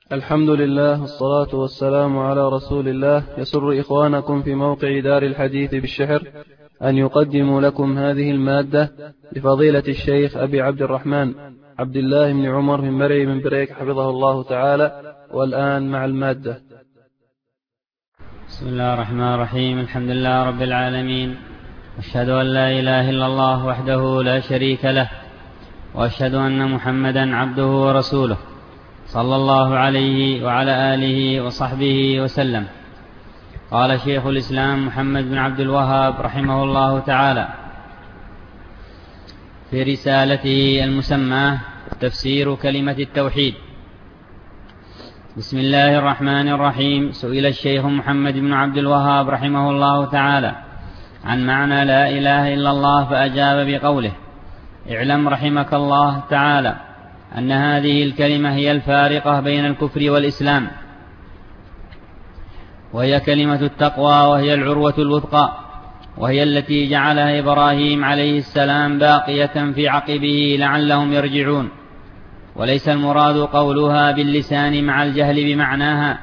الحمد لله والصلاة والسلام على رسول الله. يسر إخوانكم في موقع دار الحديث بالشحر أن يقدموا لكم هذه المادة لفضيلة الشيخ أبي عبد الرحمن عبد الله بن عمر بن مري بن بريك حفظه الله تعالى. والآن مع المادة. بسم الله الرحمن الرحيم. الحمد لله رب العالمين، أشهد أن لا إله إلا الله وحده لا شريك له، وأشهد أن محمدا عبده ورسوله صلى الله عليه وعلى آله وصحبه وسلم. قال شيخ الإسلام محمد بن عبد الوهاب رحمه الله تعالى في رسالته المسماة تفسير كلمة التوحيد: بسم الله الرحمن الرحيم. سئل الشيخ محمد بن عبد الوهاب رحمه الله تعالى عن معنى لا إله إلا الله، فأجاب بقوله: اعلم رحمك الله تعالى أن هذه الكلمة هي الفارقة بين الكفر والإسلام، وهي كلمة التقوى، وهي العروة الوثقى، وهي التي جعلها إبراهيم عليه السلام باقية في عقبه لعلهم يرجعون، وليس المراد قولها باللسان مع الجهل بمعناها،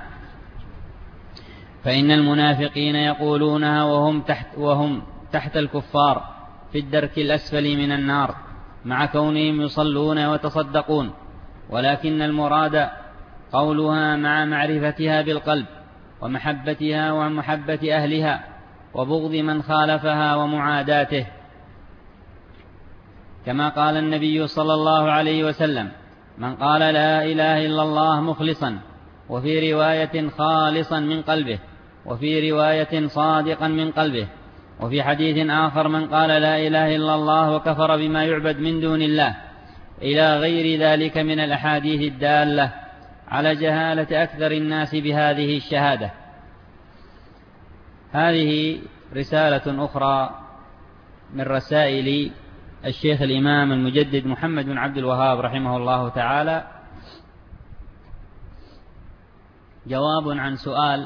فإن المنافقين يقولونها وهم تحت الكفار في الدرك الأسفل من النار، مع كونهم يصلون ويتصدقون، ولكن المراد قولها مع معرفتها بالقلب، ومحبتها ومحبة أهلها، وبغض من خالفها ومعاداته، كما قال النبي صلى الله عليه وسلم: من قال لا إله إلا الله مخلصا، وفي رواية خالصا من قلبه، وفي رواية صادقا من قلبه، وفي حديث آخر: من قال لا إله إلا الله وكفر بما يعبد من دون الله، إلى غير ذلك من الأحاديث الدالة على جهالة أكثر الناس بهذه الشهادة. هذه رسالة أخرى من رسائل الشيخ الإمام المجدد محمد بن عبد الوهاب رحمه الله تعالى، جواب عن سؤال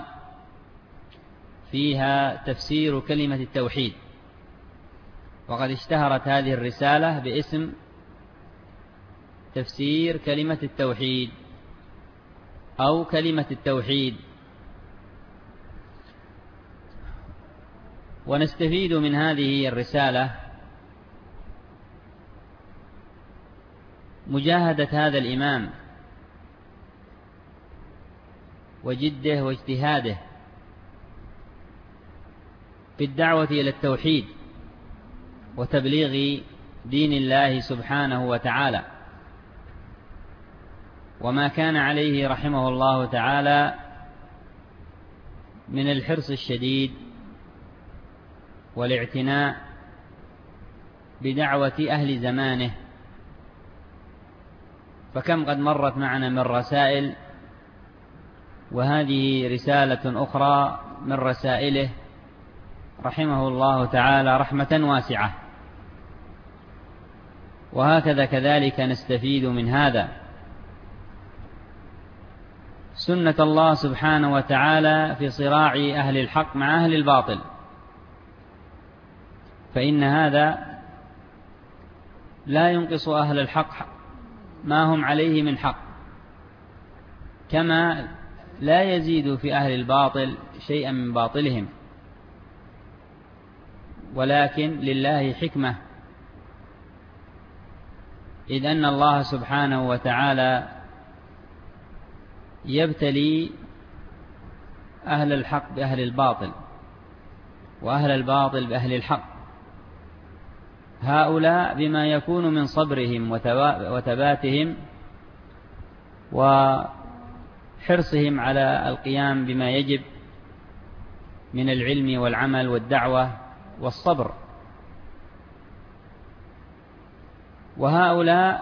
فيها تفسير كلمة التوحيد. وقد اشتهرت هذه الرسالة باسم تفسير كلمة التوحيد أو كلمة التوحيد. ونستفيد من هذه الرسالة مجاهدة هذا الإمام وجده واجتهاده في الدعوة إلى التوحيد وتبليغ دين الله سبحانه وتعالى، وما كان عليه رحمه الله تعالى من الحرص الشديد والاعتناء بدعوة أهل زمانه. فكم قد مرت معنا من رسائل، وهذه رسالة أخرى من رسائله رحمه الله تعالى رحمة واسعة. وهكذا كذلك نستفيد من هذا سنة الله سبحانه وتعالى في صراع أهل الحق مع أهل الباطل، فإن هذا لا ينقص أهل الحق ما هم عليه من حق، كما لا يزيد في أهل الباطل شيئا من باطلهم، ولكن لله حكمة، إذ أن الله سبحانه وتعالى يبتلي أهل الحق بأهل الباطل، وأهل الباطل بأهل الحق، هؤلاء بما يكون من صبرهم وثباتهم وحرصهم على القيام بما يجب من العلم والعمل والدعوة والصبر، وهؤلاء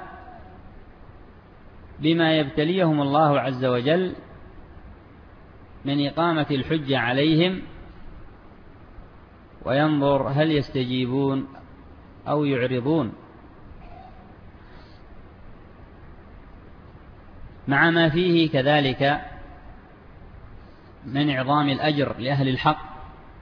بما يبتليهم الله عز وجل من إقامة الحجة عليهم، وينظر هل يستجيبون أو يعرضون، مع ما فيه كذلك من إعظام الأجر لأهل الحق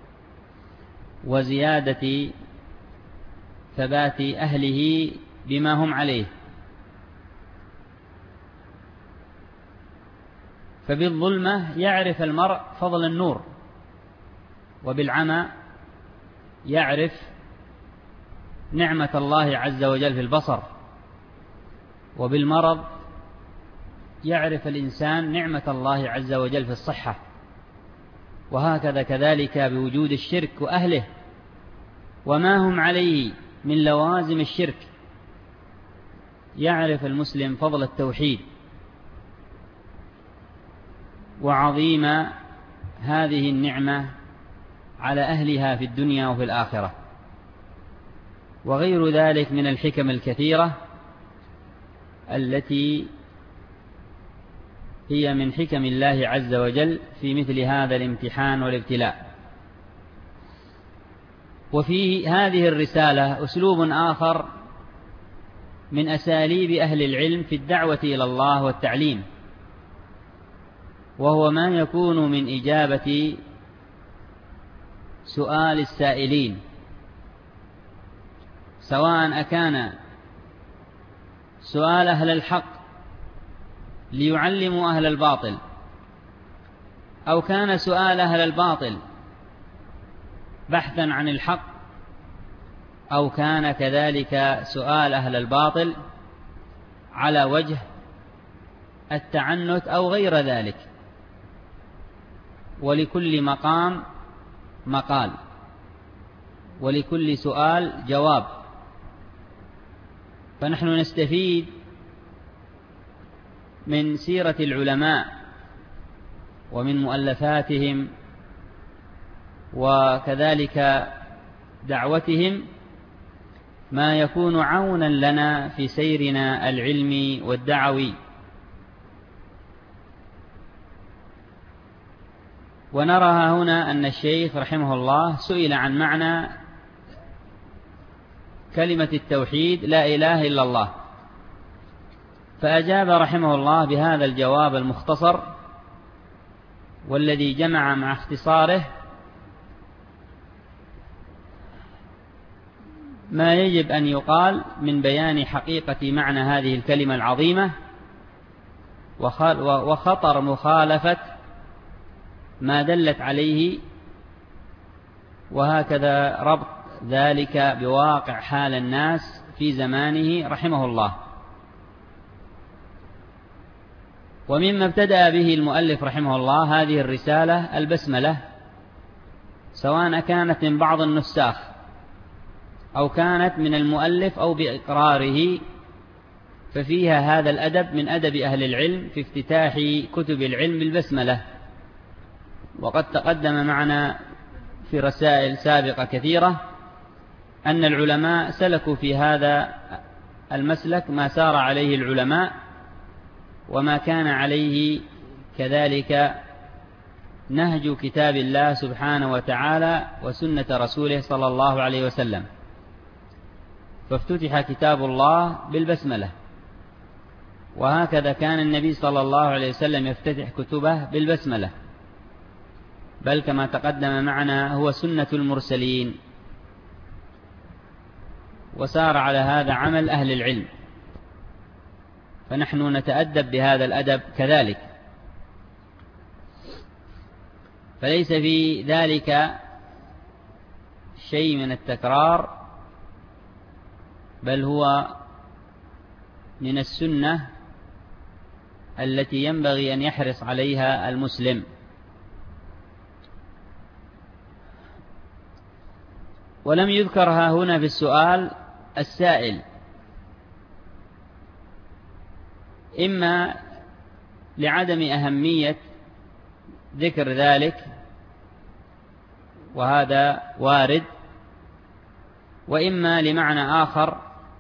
وزيادة ثبات أهله بما هم عليه. فبالظلمة يعرف المرء فضل النور، وبالعمى يعرف نعمة الله عز وجل في البصر، وبالمرض يعرف الإنسان نعمة الله عز وجل في الصحة. وهكذا كذلك بوجود الشرك وأهله وما هم عليه من لوازم الشرك، يعرف المسلم فضل التوحيد وعظيم هذه النعمة على أهلها في الدنيا وفي الآخرة، وغير ذلك من الحكم الكثيرة التي هي من حكم الله عز وجل في مثل هذا الامتحان والابتلاء. وفي هذه الرسالة أسلوب آخر من أساليب أهل العلم في الدعوة إلى الله والتعليم، وهو ما يكون من إجابة سؤال السائلين، سواء أكان سؤال أهل الحق ليعلموا أهل الباطل، أو كان سؤال أهل الباطل بحثا عن الحق، أو كان كذلك سؤال أهل الباطل على وجه التعنت أو غير ذلك. ولكل مقام مقال، ولكل سؤال جواب. فنحن نستفيد من سيرة العلماء ومن مؤلفاتهم وكذلك دعوتهم ما يكون عونا لنا في سيرنا العلمي والدعوي. ونرى هنا أن الشيخ رحمه الله سئل عن معنى كلمة التوحيد لا إله إلا الله، فأجاب رحمه الله بهذا الجواب المختصر والذي جمع مع اختصاره ما يجب أن يقال من بيان حقيقة معنى هذه الكلمة العظيمة وخطر مخالفة ما دلت عليه، وهكذا ربط ذلك بواقع حال الناس في زمانه رحمه الله. ومما ابتدأ به المؤلف رحمه الله هذه الرسالة البسملة، سواء كانت من بعض النساخ أو كانت من المؤلف أو بإقراره، ففيها هذا الأدب من أدب أهل العلم في افتتاح كتب العلم بالبسملة. وقد تقدم معنا في رسائل سابقة كثيرة أن العلماء سلكوا في هذا المسلك ما سار عليه العلماء، وما كان عليه كذلك نهج كتاب الله سبحانه وتعالى وسنة رسوله صلى الله عليه وسلم. فافتتح كتاب الله بالبسملة، وهكذا كان النبي صلى الله عليه وسلم يفتتح كتبه بالبسملة، بل كما تقدم معنا هو سنة المرسلين، وسار على هذا عمل أهل العلم، فنحن نتأدب بهذا الأدب كذلك. فليس في ذلك شيء من التكرار، بل هو من السنة التي ينبغي أن يحرص عليها المسلم. ولم يذكرها هنا في السؤال السائل، إما لعدم أهمية ذكر ذلك وهذا وارد، وإما لمعنى آخر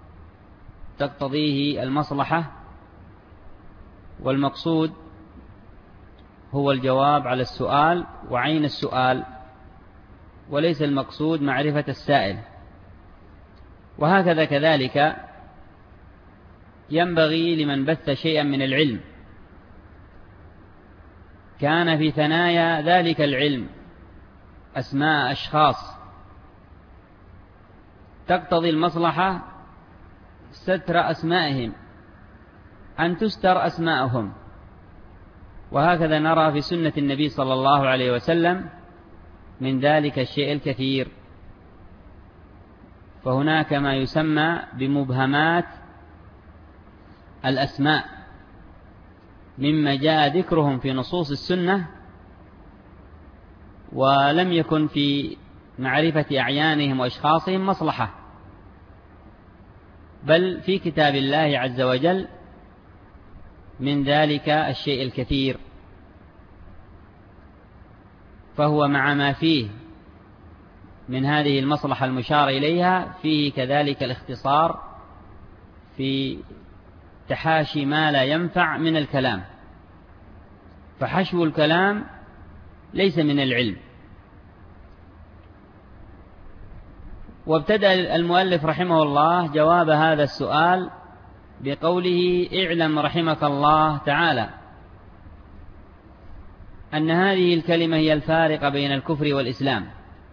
تقتضيه المصلحة، والمقصود هو الجواب على السؤال وعين السؤال، وليس المقصود معرفة السائل. وهكذا كذلك ينبغي لمن بث شيئا من العلم كان في ثنايا ذلك العلم أسماء أشخاص تقتضي المصلحة ستر أسمائهم، أن تستر أسماءهم، وهكذا نرى في سنة النبي صلى الله عليه وسلم من ذلك الشيء الكثير. فهناك ما يسمى بمبهمات الأسماء مما جاء ذكرهم في نصوص السنة ولم يكن في معرفة أعيانهم وأشخاصهم مصلحة، بل في كتاب الله عز وجل من ذلك الشيء الكثير. فهو مع ما فيه من هذه المصلحة المشار إليها فيه كذلك الاختصار في تحاشي ما لا ينفع من الكلام، فحشو الكلام ليس من العلم. وابتدأ المؤلف رحمه الله جواب هذا السؤال بقوله: اعلم رحمك الله تعالى أن هذه الكلمة هي الفارقة بين الكفر والإسلام.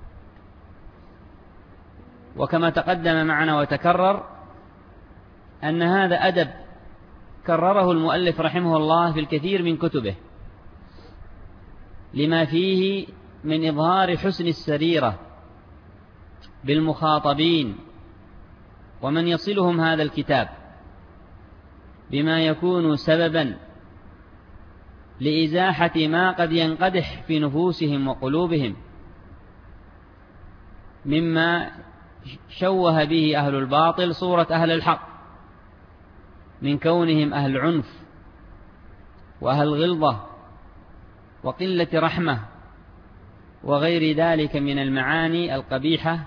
وكما تقدم معنا وتكرر أن هذا أدب كرره المؤلف رحمه الله في الكثير من كتبه، لما فيه من إظهار حسن السريرة بالمخاطبين ومن يصلهم هذا الكتاب، بما يكون سببا لإزاحة ما قد ينقدح في نفوسهم وقلوبهم مما شوه به أهل الباطل صورة أهل الحق من كونهم أهل عنف وأهل غلظة وقلة رحمة وغير ذلك من المعاني القبيحة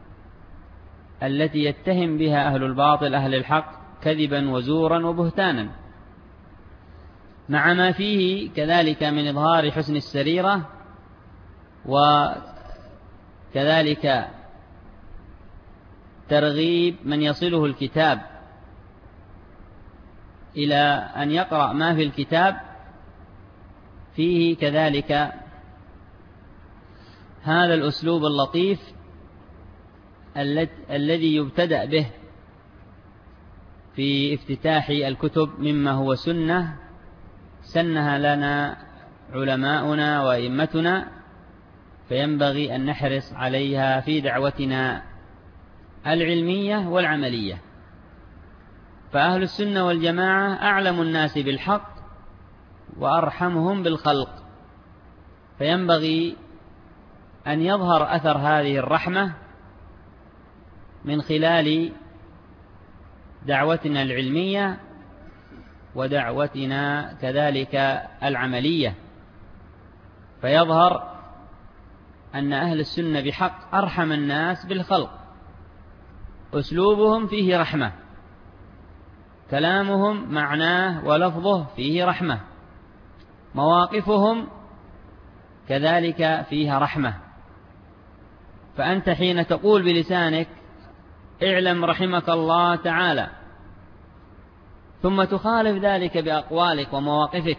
التي يتهم بها أهل الباطل أهل الحق كذبا وزورا وبهتانا، مع ما فيه كذلك من إظهار حسن السريرة، وكذلك ترغيب من يصله الكتاب إلى أن يقرأ ما في الكتاب. فيه كذلك هذا الأسلوب اللطيف الذي يبتدأ به في افتتاح الكتب مما هو سنة سنها لنا علماؤنا وأئمتنا، فينبغي أن نحرص عليها في دعوتنا العلمية والعملية. فأهل السنة والجماعة أعلم الناس بالحق وأرحمهم بالخلق، فينبغي أن يظهر أثر هذه الرحمة من خلال دعوتنا العلمية ودعوتنا كذلك العملية، فيظهر أن أهل السنة بحق أرحم الناس بالخلق، أسلوبهم فيه رحمة، كلامهم معناه ولفظه فيه رحمة، مواقفهم كذلك فيها رحمة. فأنت حين تقول بلسانك اعلم رحمك الله تعالى، ثم تخالف ذلك بأقوالك ومواقفك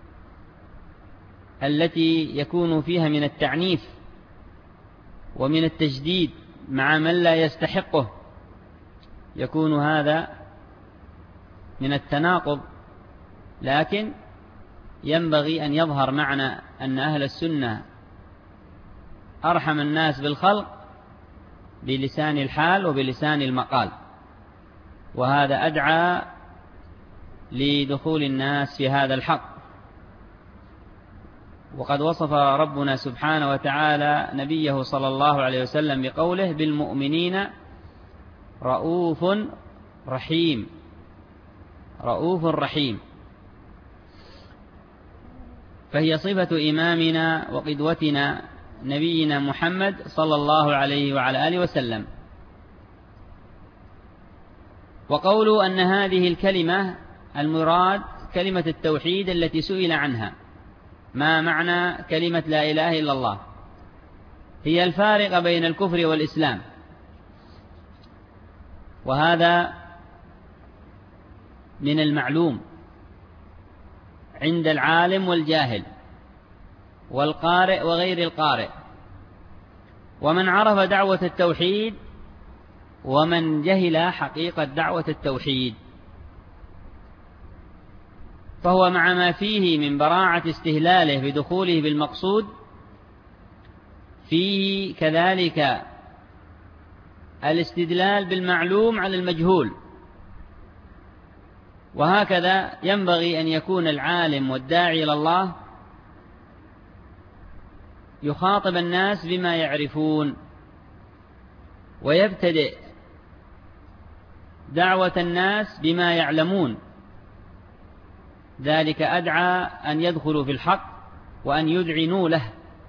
التي يكون فيها من التعنيف ومن التجديد مع من لا يستحقه، يكون هذا من التناقض. لكن ينبغي أن يظهر معنى أن أهل السنة أرحم الناس بالخلق بلسان الحال وبلسان المقال، وهذا أدعى لدخول الناس في هذا الحق. وقد وصف ربنا سبحانه وتعالى نبيه صلى الله عليه وسلم بقوله بالمؤمنين رؤوف رحيم، رؤوف رحيم، فهي صفة إمامنا وقدوتنا نبينا محمد صلى الله عليه وعلى آله وسلم. وقولوا أن هذه الكلمة المراد كلمة التوحيد التي سئل عنها، ما معنى كلمة لا إله إلا الله؟ هي الفارقة بين الكفر والإسلام، وهذا من المعلوم عند العالم والجاهل والقارئ وغير القارئ، ومن عرف دعوة التوحيد ومن جهل حقيقة دعوة التوحيد. فهو مع ما فيه من براعة استهلاله بدخوله بالمقصود فيه كذلك الاستدلال بالمعلوم على المجهول. وهكذا ينبغي أن يكون العالم والداعي إلى الله يخاطب الناس بما يعرفون، ويبتدئ دعوة الناس بما يعلمون، ذلك أدعى أن يدخلوا في الحق وأن يذعنوا له.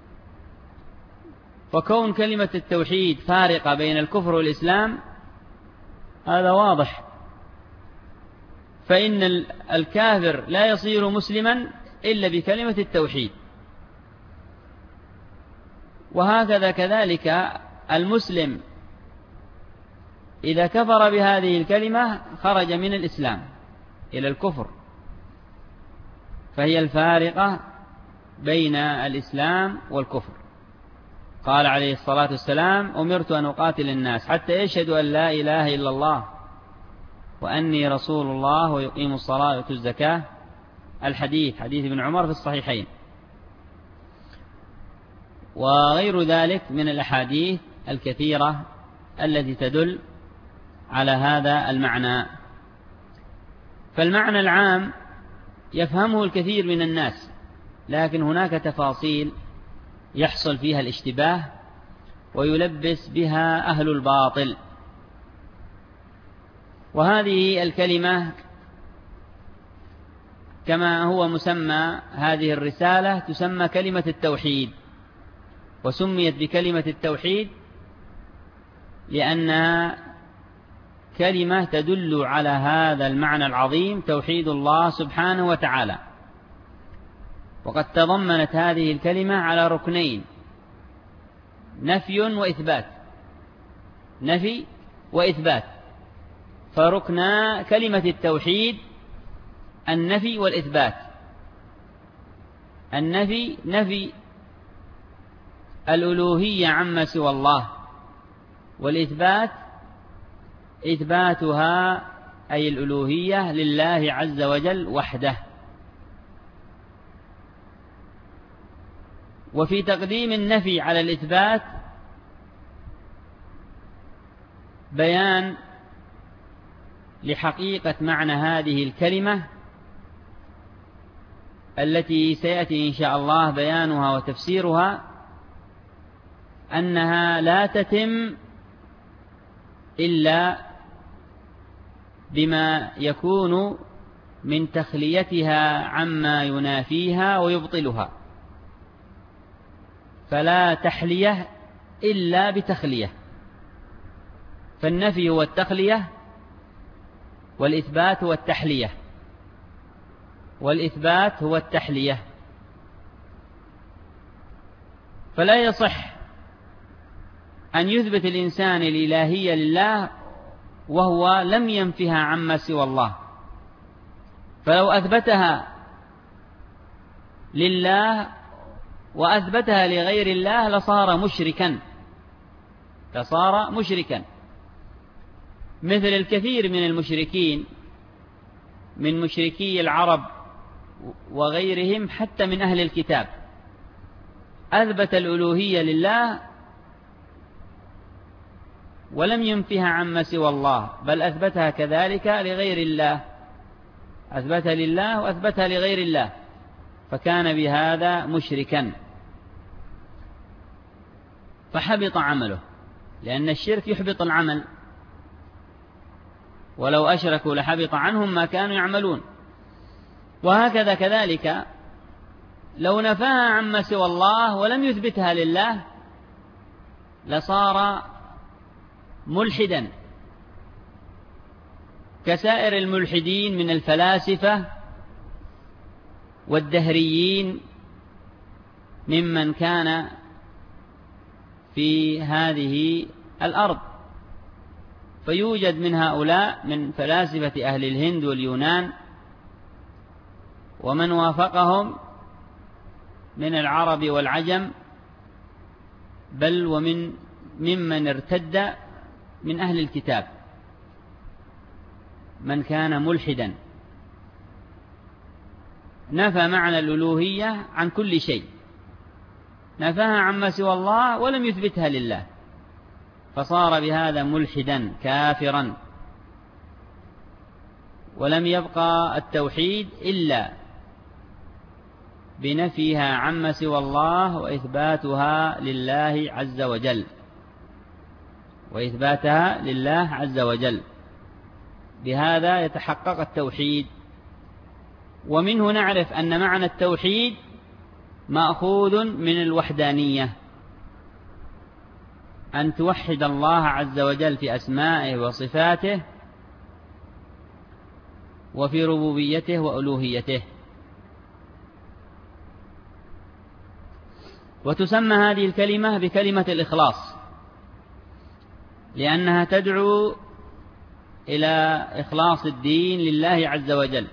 فكون كلمة التوحيد فارقة بين الكفر والإسلام هذا واضح، فإن الكافر لا يصير مسلما إلا بكلمة التوحيد، وهكذا كذلك المسلم إذا كفر بهذه الكلمة خرج من الإسلام إلى الكفر، فهي الفارقة بين الإسلام والكفر. قال عليه الصلاة والسلام: أمرت أن أقاتل الناس حتى يشهدوا أن لا إله إلا الله وأني رسول الله ويقيموا الصلاة ويؤتوا الزكاة. الحديث حديث ابن عمر في الصحيحين، وغير ذلك من الأحاديث الكثيرة التي تدل على هذا المعنى. فالمعنى العام يفهمه الكثير من الناس، لكن هناك تفاصيل يحصل فيها الاشتباه ويلبس بها أهل الباطل. وهذه الكلمة كما هو مسمى هذه الرسالة تسمى كلمة التوحيد، وسميت بكلمة التوحيد لأنها كلمة تدل على هذا المعنى العظيم، توحيد الله سبحانه وتعالى. وقد تضمنت هذه الكلمة على ركنين: نفي وإثبات، نفي وإثبات. فركنا كلمة التوحيد النفي والإثبات. النفي نفي الألوهية عما سوى الله، والإثبات إثباتها أي الألوهية لله عز وجل وحده. وفي تقديم النفي على الإثبات بيان لحقيقة معنى هذه الكلمة التي سيأتي إن شاء الله بيانها وتفسيرها، أنها لا تتم إلا بما يكون من تخليتها عما ينافيها ويبطلها، فلا تحلية إلا بتخلية. فالنفي هو التخلية، والإثبات هو التحلية، والإثبات هو التحلية. فلا يصح أن يثبت الإنسان الإلهية لله وهو لم ينفها عما سوى الله، فلو أثبتها لله وأثبتها لغير الله لصار مشركا، مثل الكثير من المشركين من مشركي العرب وغيرهم حتى من أهل الكتاب، أثبت الألوهية لله ولم ينفها عما سوى الله، بل أثبتها كذلك لغير الله، أثبتها لله وأثبتها لغير الله، فكان بهذا مشركا فحبط عمله، لأن الشرك يحبط العمل، ولو أشركوا لحبط عنهم ما كانوا يعملون. وهكذا كذلك لو نفاها عما سوى الله ولم يثبتها لله لصار ملحدا كسائر الملحدين من الفلاسفة والدهريين ممن كان في هذه الأرض. فيوجد من هؤلاء من فلاسفة أهل الهند واليونان ومن وافقهم من العرب والعجم، بل ممن ارتد من أهل الكتاب، من كان ملحدا نفى معنى الألوهية عن كل شيء، نفاها عما سوى الله ولم يثبتها لله، فصار بهذا ملحدا كافرا، ولم يبقى التوحيد إلا بنفيها عما سوى الله وإثباتها لله عز وجل، وإثباتها لله عز وجل. بهذا يتحقق التوحيد. ومنه نعرف أن معنى التوحيد مأخوذ من الوحدانية، أن توحد الله عز وجل في أسمائه وصفاته وفي ربوبيته وألوهيته. وتسمى هذه الكلمة بكلمة الإخلاص، لأنها تدعو إلى إخلاص الدين لله عز وجل.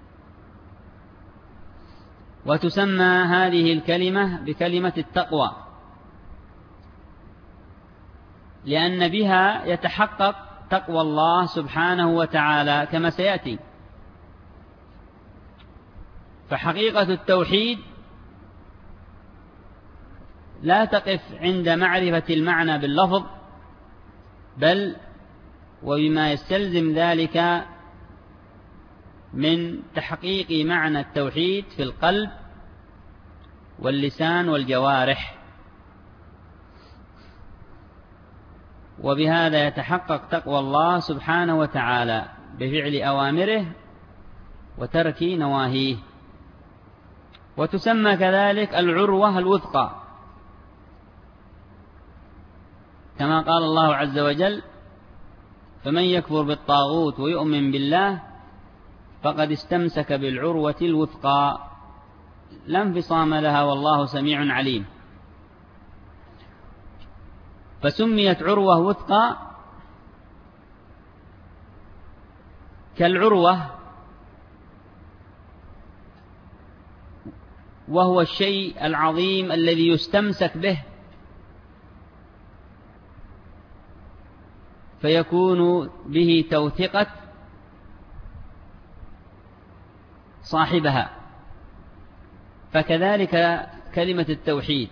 وتسمى هذه الكلمة بكلمة التقوى، لأن بها يتحقق تقوى الله سبحانه وتعالى كما سيأتي. فحقيقة التوحيد لا تقف عند معرفة المعنى باللفظ، بل وبما يستلزم ذلك من تحقيق معنى التوحيد في القلب واللسان والجوارح. وبهذا يتحقق تقوى الله سبحانه وتعالى بفعل أوامره وترك نواهيه. وتسمى كذلك العروة الوثقى، كما قال الله عز وجل: فمن يكفر بالطاغوت ويؤمن بالله فقد استمسك بالعروة الوثقى لا انفصام لها والله سميع عليم. فسميت عروة وثقى كالعروة، وهو الشيء العظيم الذي يستمسك به فيكون به توثقة صاحبها. فكذلك كلمة التوحيد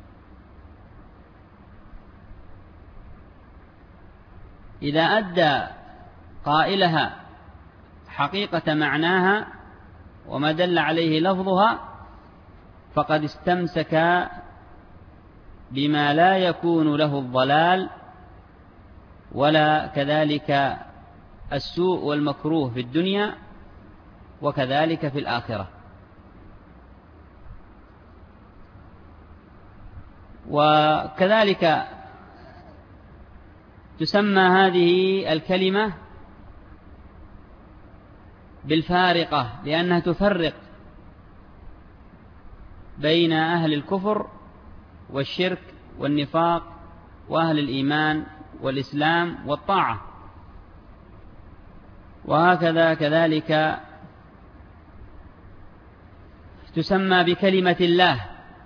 إذا أدى قائلها حقيقة معناها وما دل عليه لفظها فقد استمسك بما لا يكون له الضلال ولا كذلك السوء والمكروه في الدنيا وكذلك في الآخرة. وكذلك تسمى هذه الكلمة بالفارقة، لأنها تفرق بين أهل الكفر والشرك والنفاق وأهل الإيمان والإسلام والطاعة. وهكذا كذلك تسمى بكلمة الله،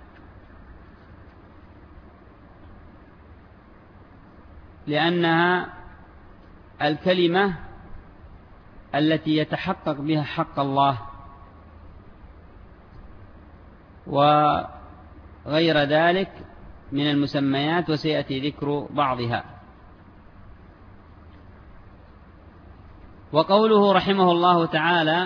لأنها الكلمة التي يتحقق بها حق الله، وغير ذلك من المسميات وسيأتي ذكر بعضها. وقوله رحمه الله تعالى: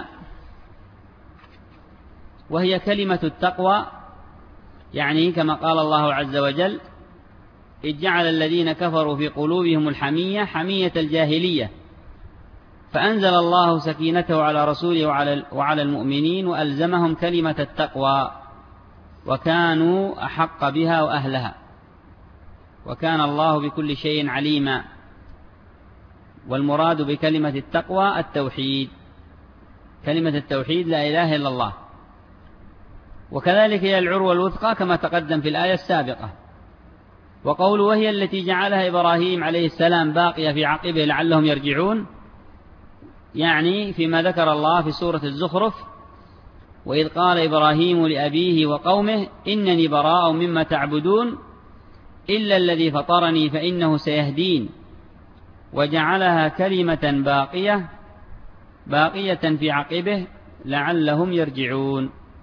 وهي كلمة التقوى، يعني كما قال الله عز وجل: إذ جعل الذين كفروا في قلوبهم الحمية حمية الجاهلية فأنزل الله سكينته على رسوله وعلى المؤمنين وألزمهم كلمة التقوى وكانوا أحق بها وأهلها وكان الله بكل شيء عليما. والمراد بكلمة التقوى التوحيد، كلمة التوحيد لا إله إلا الله. وكذلك هي العروة الوثقى كما تقدم في الآية السابقة. وقول وهي التي جعلها إبراهيم عليه السلام باقية في عقبه لعلهم يرجعون، يعني فيما ذكر الله في سورة الزخرف: وإذ قال إبراهيم لأبيه وقومه إنني براء مما تعبدون إلا الذي فطرني فإنه سيهدين، وجعلها كلمة باقية في عقبه لعلهم يرجعون.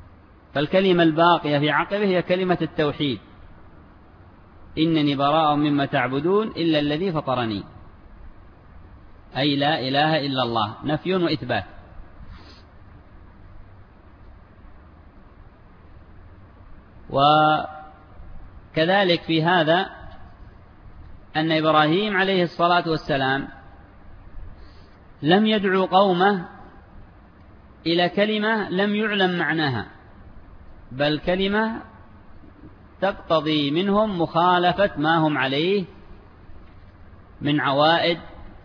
فالكلمة الباقية في عقبه هي كلمة التوحيد: إنني براء مما تعبدون إلا الذي فطرني، أي لا إله إلا الله، نفي وإثبات. وكذلك في هذا أن إبراهيم عليه الصلاة والسلام لم يدعو قومه إلى كلمة لم يعلم معناها، بل كلمة تقتضي منهم مخالفة ما هم عليه من عوائد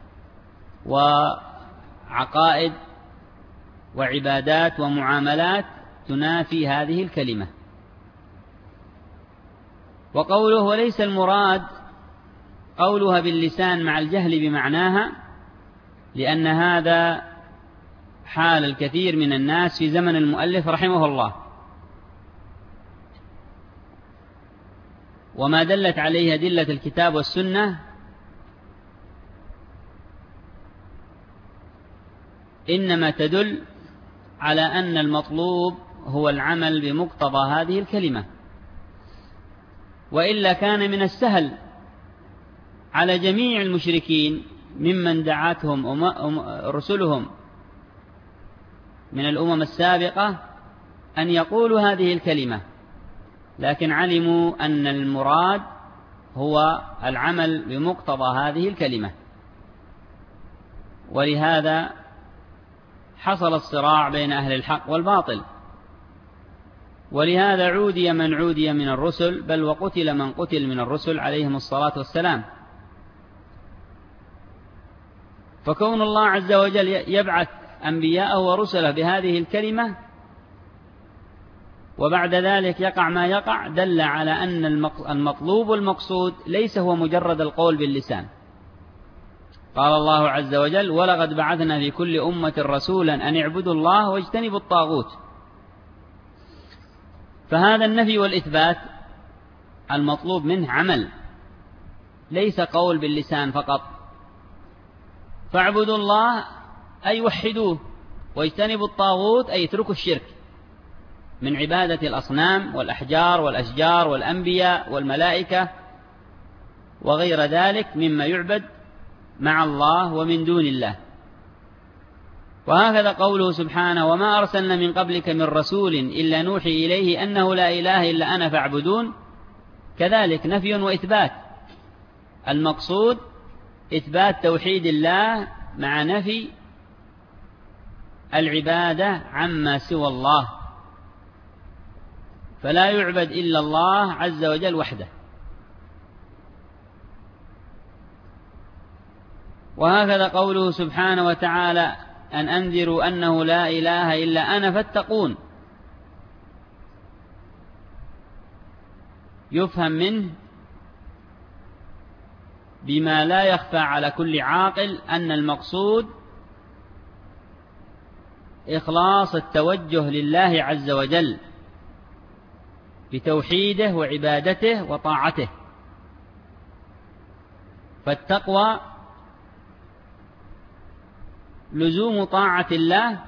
وعقائد وعبادات ومعاملات تنافي هذه الكلمة. وقوله وليس المراد قولها باللسان مع الجهل بمعناها، لأن هذا حال الكثير من الناس في زمن المؤلف رحمه الله، وما دلت عليه أدلة الكتاب والسنة إنما تدل على أن المطلوب هو العمل بمقتضى هذه الكلمة، وإلا كان من السهل على جميع المشركين ممن دعتهم رسلهم من الأمم السابقة أن يقولوا هذه الكلمة، لكن علموا أن المراد هو العمل بمقتضى هذه الكلمة، ولهذا حصل الصراع بين أهل الحق والباطل، ولهذا عودي من عودي من الرسل، بل وقتل من قتل من الرسل عليهم الصلاة والسلام. فكون الله عز وجل يبعث أنبياءه ورسله بهذه الكلمة وبعد ذلك يقع ما يقع دل على أن المطلوب والمقصود ليس هو مجرد القول باللسان. قال الله عز وجل: ولقد بعثنا في كل أمة رسولا أن اعبدوا الله واجتنبوا الطاغوت. فهذا النفي والإثبات المطلوب منه عمل، ليس قول باللسان فقط. فاعبدوا الله أي وحدوه، واجتنبوا الطاغوت أي اتركوا الشرك من عبادة الأصنام والأحجار والأشجار والأنبياء والملائكة وغير ذلك مما يعبد مع الله ومن دون الله. وهكذا قوله سبحانه: وما أرسلنا من قبلك من رسول إلا نوحي إليه أنه لا إله إلا أنا فاعبدون، كذلك نفي وإثبات. المقصود إثبات توحيد الله مع نفي العبادة عما سوى الله، فلا يعبد إلا الله عز وجل وحده. وهكذا قوله سبحانه وتعالى: أن أنذروا أنه لا إله إلا أنا فاتقون، يفهم منه بما لا يخفى على كل عاقل أن المقصود إخلاص التوجه لله عز وجل بتوحيده وعبادته وطاعته. فالتقوى لزوم طاعة الله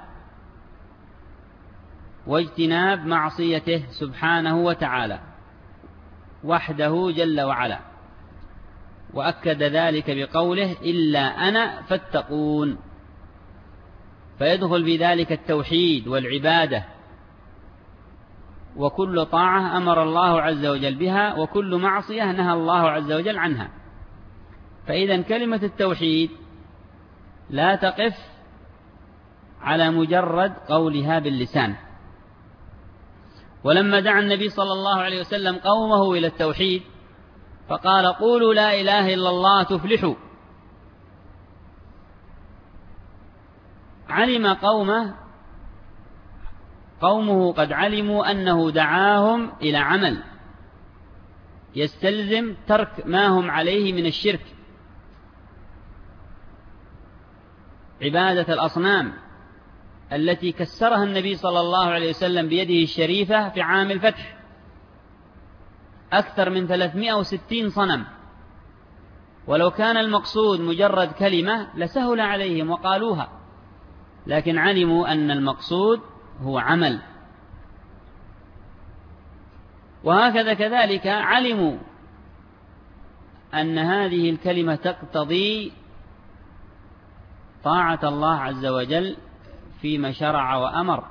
واجتناب معصيته سبحانه وتعالى وحده جل وعلا، وأكد ذلك بقوله: إلا أنا فاتقون. فيدخل في ذلك التوحيد والعبادة، وكل طاعة أمر الله عز وجل بها، وكل معصية نهى الله عز وجل عنها. فإذا كلمة التوحيد لا تقف على مجرد قولها باللسان. ولما دعا النبي صلى الله عليه وسلم قومه إلى التوحيد فقال: قولوا لا إله إلا الله تفلحوا، علم قومه قد علموا أنه دعاهم إلى عمل يستلزم ترك ما هم عليه من الشرك، عبادة الأصنام التي كسرها النبي صلى الله عليه وسلم بيده الشريفة في عام الفتح، أكثر من 360 صنم. ولو كان المقصود مجرد كلمة لسهل عليهم وقالوها، لكن علموا أن المقصود هو عمل، وهكذا كذلك علموا أن هذه الكلمة تقتضي طاعة الله عز وجل فيما شرع وأمر،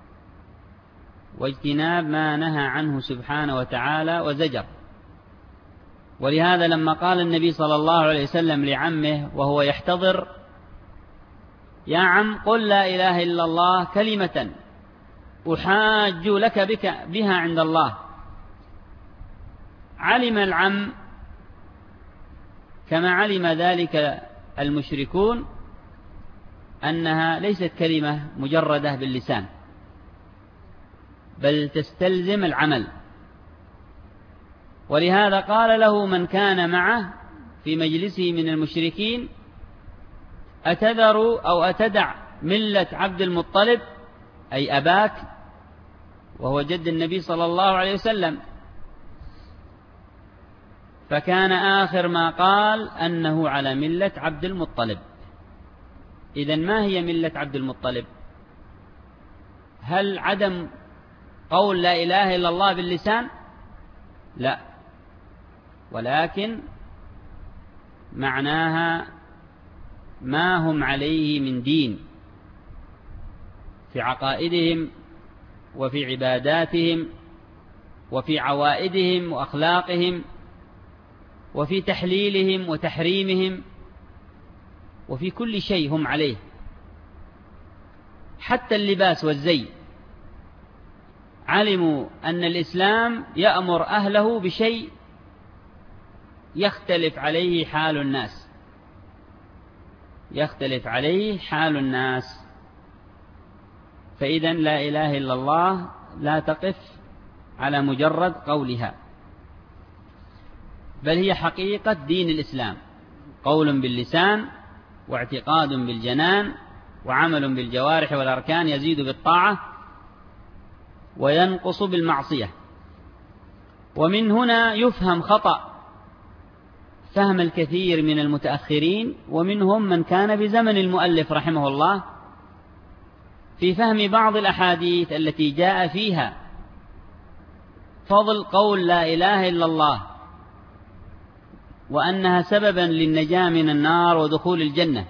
واجتناب ما نهى عنه سبحانه وتعالى وزجر. ولهذا لما قال النبي صلى الله عليه وسلم لعمه وهو يحتضر: يا عم قل لا إله إلا الله كلمة أحاج لك بها عند الله، علم العم كما علم ذلك المشركون أنها ليست كلمة مجردة باللسان، بل تستلزم العمل. ولهذا قال له من كان معه في مجلسه من المشركين: أتذر أو أتدع ملة عبد المطلب، أي أباك، وهو جد النبي صلى الله عليه وسلم. فكان آخر ما قال أنه على ملة عبد المطلب. إذن ما هي ملة عبد المطلب؟ هل عدم قول لا إله إلا الله باللسان؟ لا، ولكن معناها ما هم عليه من دين في عقائدهم وفي عباداتهم وفي عوائدهم وأخلاقهم وفي تحليلهم وتحريمهم وفي كل شيء هم عليه، حتى اللباس والزي. علموا أن الإسلام يأمر أهله بشيء يختلف عليه حال الناس، يختلف عليه حال الناس. فإذا لا إله إلا الله لا تقف على مجرد قولها، بل هي حقيقة دين الإسلام، قول باللسان واعتقاد بالجنان وعمل بالجوارح والأركان، يزيد بالطاعة وينقص بالمعصية. ومن هنا يفهم خطأ فهم الكثير من المتأخرين، ومنهم من كان بزمن المؤلف رحمه الله، في فهم بعض الأحاديث التي جاء فيها فضل قول لا إله إلا الله وأنها سببا للنجاة من النار ودخول الجنة.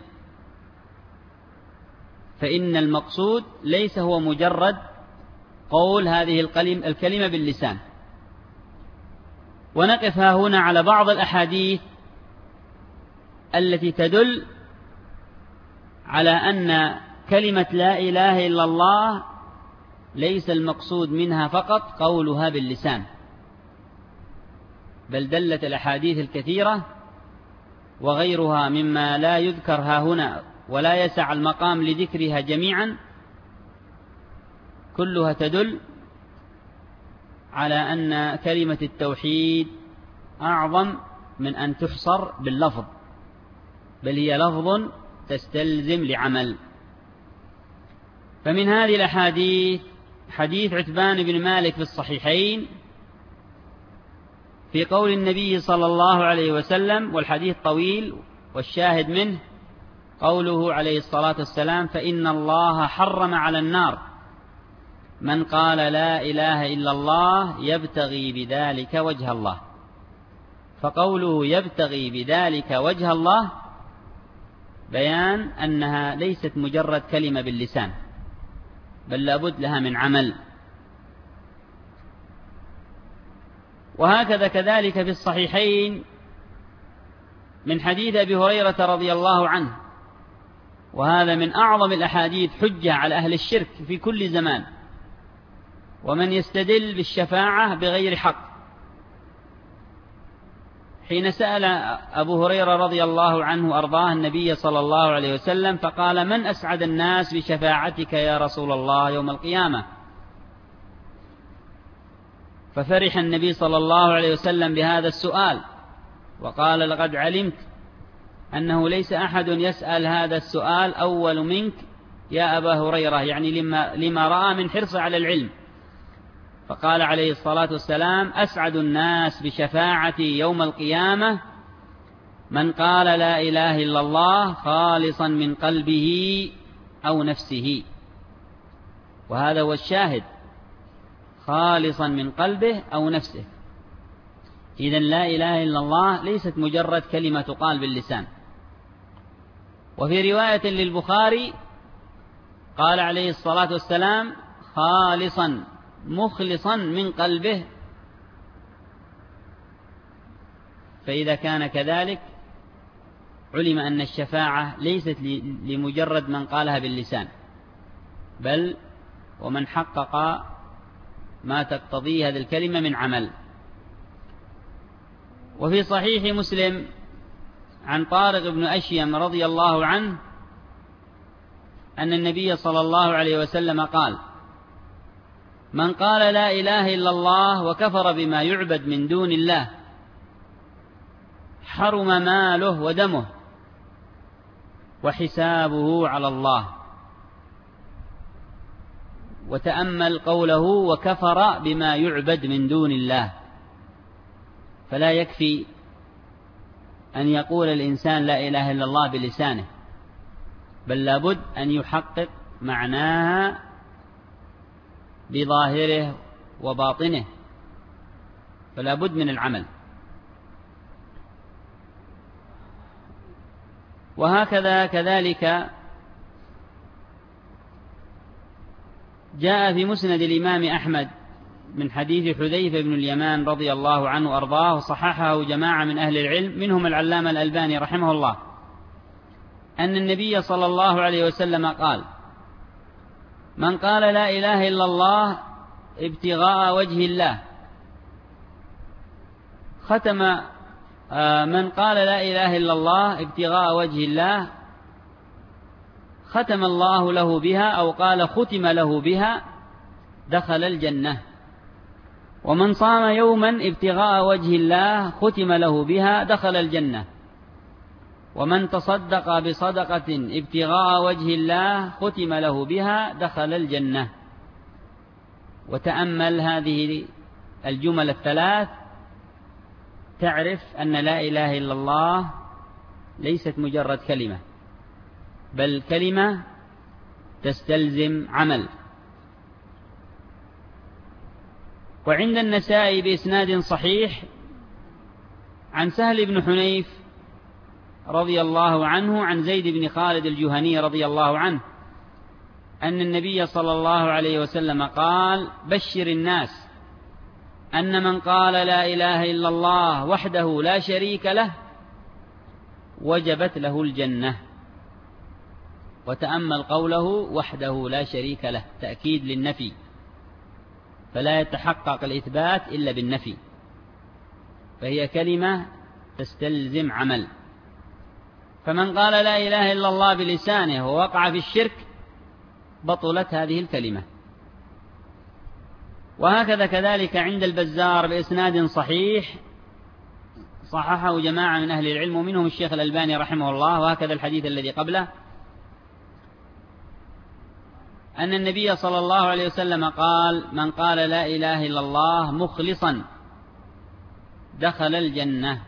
فإن المقصود ليس هو مجرد قول هذه الكلمة باللسان. ونقف هنا على بعض الأحاديث التي تدل على أن كلمة لا إله إلا الله ليس المقصود منها فقط قولها باللسان، بل دلت الأحاديث الكثيرة وغيرها مما لا يذكر هنا ولا يسع المقام لذكرها جميعا، كلها تدل على أن كلمة التوحيد أعظم من أن تحصر باللفظ، بل هي لفظ تستلزم لعمل. فمن هذه الأحاديث حديث عتبان بن مالك في الصحيحين في قول النبي صلى الله عليه وسلم، والحديث طويل والشاهد منه قوله عليه الصلاة والسلام: فإن الله حرم على النار من قال لا إله إلا الله يبتغي بذلك وجه الله. فقوله يبتغي بذلك وجه الله بيان أنها ليست مجرد كلمة باللسان، بل لابد لها من عمل. وهكذا كذلك في الصحيحين من حديث أبي هريرة رضي الله عنه، وهذا من أعظم الأحاديث حجة على أهل الشرك في كل زمان، ومن يستدل بالشفاعة بغير حق. حين سأل أبو هريرة رضي الله عنه أرضاه النبي صلى الله عليه وسلم فقال: من أسعد الناس بشفاعتك يا رسول الله يوم القيامة؟ ففرح النبي صلى الله عليه وسلم بهذا السؤال وقال: لقد علمت أنه ليس أحد يسأل هذا السؤال أول منك يا أبا هريرة، يعني لما رأى من حرص على العلم. فقال عليه الصلاة والسلام: أسعد الناس بشفاعتي يوم القيامة من قال لا إله إلا الله خالصا من قلبه أو نفسه. وهذا هو الشاهد، خالصا من قلبه أو نفسه. إذن لا إله إلا الله ليست مجرد كلمة تقال باللسان. وفي رواية للبخاري قال عليه الصلاة والسلام خالصا مخلصا من قلبه. فإذا كان كذلك علم أن الشفاعة ليست لمجرد من قالها باللسان، بل ومن حقق ما تقتضيه هذه الكلمة من عمل. وفي صحيح مسلم عن طارق بن أشيم رضي الله عنه أن النبي صلى الله عليه وسلم قال: من قال لا إله إلا الله وكفر بما يعبد من دون الله حرم ماله ودمه وحسابه على الله. وتأمل قوله وكفر بما يعبد من دون الله. فلا يكفي أن يقول الإنسان لا إله إلا الله بلسانه، بل لابد أن يحقق معناها بظاهره وباطنه، فلا بد من العمل. وهكذا كذلك جاء في مسند الإمام أحمد من حديث حذيفة بن اليمان رضي الله عنه وأرضاه، وصححه جماعة من أهل العلم منهم العلامة الألباني رحمه الله، أن النبي صلى الله عليه وسلم قال: من قال لا إله إلا الله ابتغاء وجه الله من قال لا إله إلا الله ابتغاء وجه الله ختم الله له بها، أو قال ختم له بها، دخل الجنة. ومن صام يوما ابتغاء وجه الله ختم له بها، دخل الجنة. ومن تصدق بصدقة ابتغاء وجه الله ختم له بها، دخل الجنة. وتأمل هذه الجمل الثلاث تعرف أن لا إله إلا الله ليست مجرد كلمة، بل كلمة تستلزم عمل. وعند النسائي بإسناد صحيح عن سهل بن حنيف رضي الله عنه عن زيد بن خالد الجهني رضي الله عنه أن النبي صلى الله عليه وسلم قال: بشر الناس أن من قال لا إله إلا الله وحده لا شريك له وجبت له الجنة. وتأمل قوله وحده لا شريك له، تأكيد للنفي، فلا يتحقق الإثبات إلا بالنفي، فهي كلمة تستلزم عمل. فمن قال لا إله إلا الله بلسانه ووقع في الشرك بطلت هذه الكلمة. وهكذا كذلك عند البزار بإسناد صحيح صححه جماعة من أهل العلم ومنهم الشيخ الألباني رحمه الله، وهكذا الحديث الذي قبله، أن النبي صلى الله عليه وسلم قال: من قال لا إله إلا الله مخلصا دخل الجنة.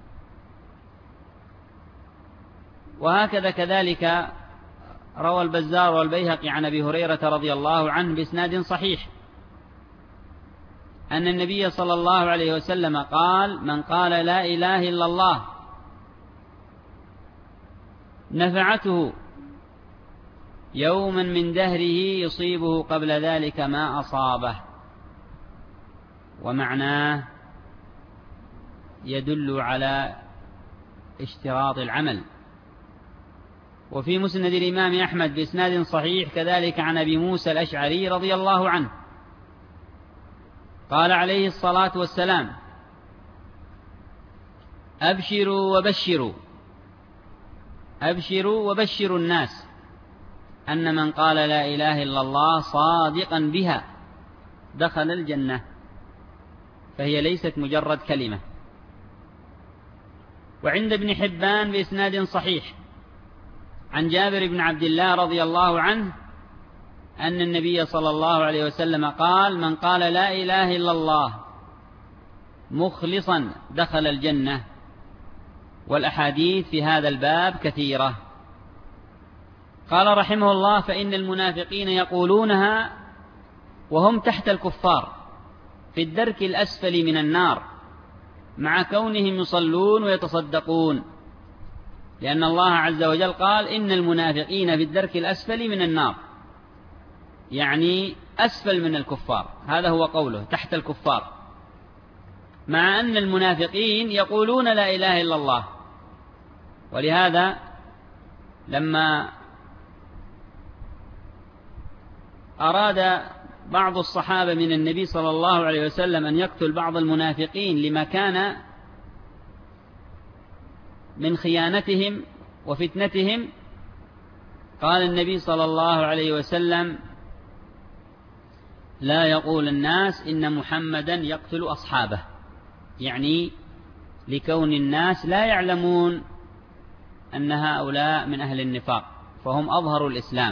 وهكذا كذلك روى البزار والبيهقي عن أبي هريرة رضي الله عنه بإسناد صحيح أن النبي صلى الله عليه وسلم قال: من قال لا إله إلا الله نفعته يوما من دهره يصيبه قبل ذلك ما أصابه. ومعناه يدل على اشتراط العمل. وفي مسند الإمام أحمد بإسناد صحيح كذلك عن أبي موسى الأشعري رضي الله عنه قال عليه الصلاة والسلام: أبشروا وبشروا الناس أن من قال لا إله إلا الله صادقا بها دخل الجنة. فهي ليست مجرد كلمة. وعند ابن حبان بإسناد صحيح عن جابر بن عبد الله رضي الله عنه أن النبي صلى الله عليه وسلم قال: من قال لا إله إلا الله مخلصا دخل الجنة. والأحاديث في هذا الباب كثيرة. قال رحمه الله: فإن المنافقين يقولونها وهم تحت الكفار في الدرك الأسفل من النار مع كونهم يصلون ويتصدقون، لأن الله عز وجل قال إن المنافقين في الدرك الأسفل من النار، يعني أسفل من الكفار، هذا هو قوله تحت الكفار، مع أن المنافقين يقولون لا إله إلا الله. ولهذا لما أراد بعض الصحابة من النبي صلى الله عليه وسلم أن يقتل بعض المنافقين لما كان من خيانتهم وفتنتهم، قال النبي صلى الله عليه وسلم: لا يقول الناس إن محمدا يقتل أصحابه، يعني لكون الناس لا يعلمون أن هؤلاء من أهل النفاق، فهم أظهروا الإسلام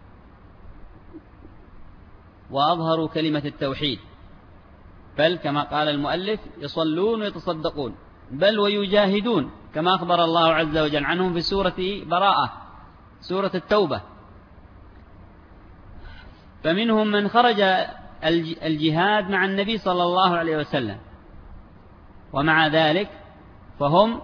وأظهروا كلمة التوحيد، بل كما قال المؤلف يصلون ويتصدقون، بل ويجاهدون، كما أخبر الله عز وجل عنهم في سورة براءة، سورة التوبة. فمنهم من خرج الجهاد مع النبي صلى الله عليه وسلم، ومع ذلك فهم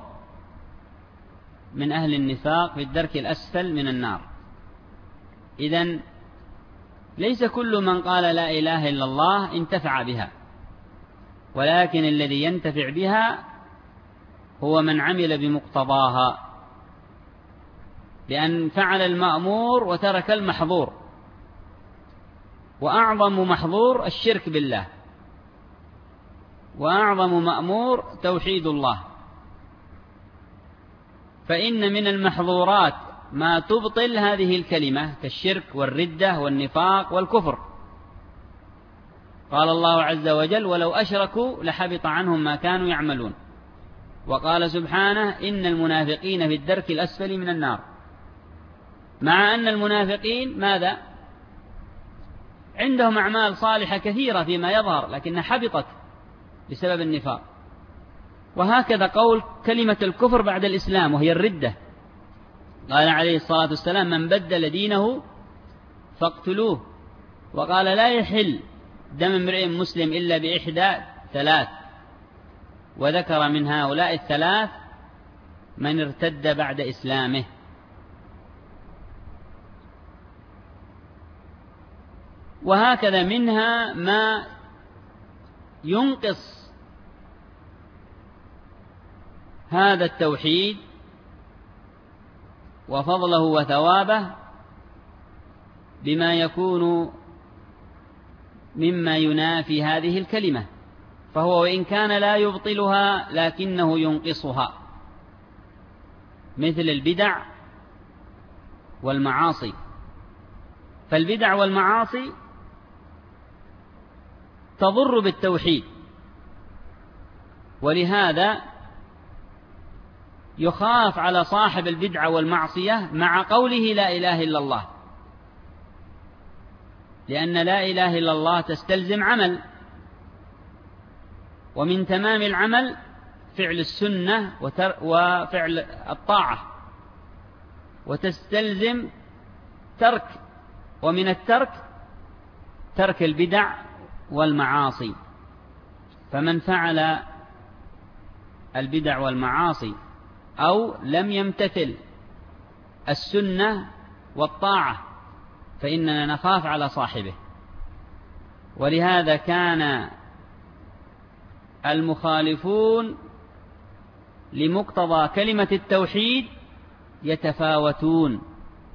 من أهل النفاق في الدرك الأسفل من النار. إذن ليس كل من قال لا إله إلا الله انتفع بها، ولكن الذي ينتفع بها هو من عمل بمقتضاها، لأن فعل المأمور وترك المحظور، وأعظم محظور الشرك بالله، وأعظم مأمور توحيد الله. فإن من المحظورات ما تبطل هذه الكلمة كالشرك والردة والنفاق والكفر. قال الله عز وجل: ولو أشركوا لحبط عنهم ما كانوا يعملون. وقال سبحانه: إن المنافقين في الدرك الأسفل من النار، مع أن المنافقين ماذا؟ عندهم أعمال صالحة كثيرة فيما يظهر، لكنها حبطت بسبب النفاق. وهكذا قول كلمة الكفر بعد الإسلام وهي الردة، قال عليه الصلاة والسلام: من بدل دينه فاقتلوه. وقال: لا يحل دم امرئ مسلم إلا بإحدى ثلاث، وذكر من هؤلاء الثلاث من ارتد بعد إسلامه. وهكذا منها ما ينقص هذا التوحيد وفضله وثوابه بما يكون مما ينافي هذه الكلمة، فهو وإن كان لا يبطلها لكنه ينقصها، مثل البدع والمعاصي. فالبدع والمعاصي تضر بالتوحيد، ولهذا يخاف على صاحب البدعة والمعصية مع قوله لا إله إلا الله، لأن لا إله إلا الله تستلزم عمل، ومن تمام العمل فعل السنة وفعل الطاعة، وتستلزم ترك، ومن الترك ترك البدع والمعاصي. فمن فعل البدع والمعاصي أو لم يمتثل السنة والطاعة فإننا نخاف على صاحبه. ولهذا كان المخالفون لمقتضى كلمة التوحيد يتفاوتون.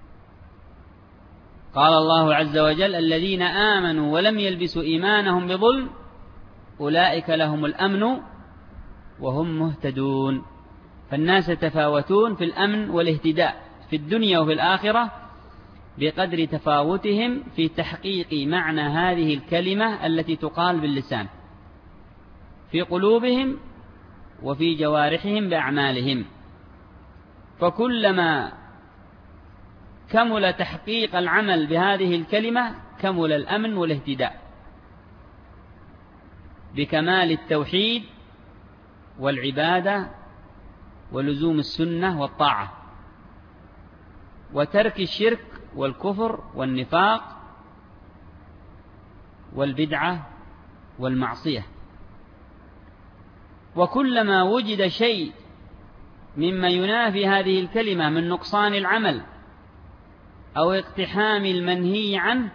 قال الله عز وجل: الذين آمنوا ولم يلبسوا إيمانهم بظلم أولئك لهم الأمن وهم مهتدون. فالناس يتفاوتون في الأمن والاهتداء في الدنيا وفي الآخرة بقدر تفاوتهم في تحقيق معنى هذه الكلمة التي تقال باللسان في قلوبهم وفي جوارحهم بأعمالهم. فكلما كمل تحقيق العمل بهذه الكلمة كمل الأمن والاهتداء بكمال التوحيد والعبادة ولزوم السنة والطاعة، وترك الشرك والكفر والنفاق والبدعة والمعصية. وكلما وجد شيء مما ينافي هذه الكلمة من نقصان العمل أو اقتحام المنهي عنه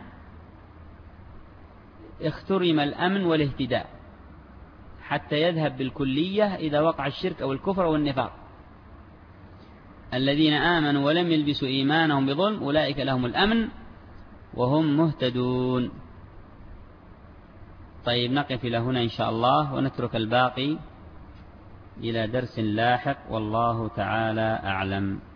اخترم الأمن والاهتداء حتى يذهب بالكلية إذا وقع الشرك أو الكفر أو النفاق. الذين آمنوا ولم يلبسوا إيمانهم بظلم أولئك لهم الأمن وهم مهتدون. طيب نقف إلى هنا إن شاء الله ونترك الباقي إلى درس لاحق، والله تعالى أعلم.